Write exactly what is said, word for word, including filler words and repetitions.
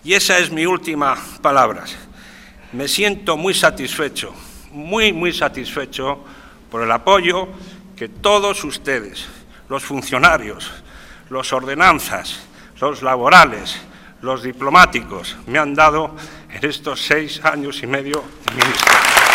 Y esa es mi última palabra. Me siento muy satisfecho, muy, muy satisfecho por el apoyo que todos ustedes, los funcionarios, los ordenanzas, los laborales, los diplomáticos, me han dado en estos seis años y medio de ministro.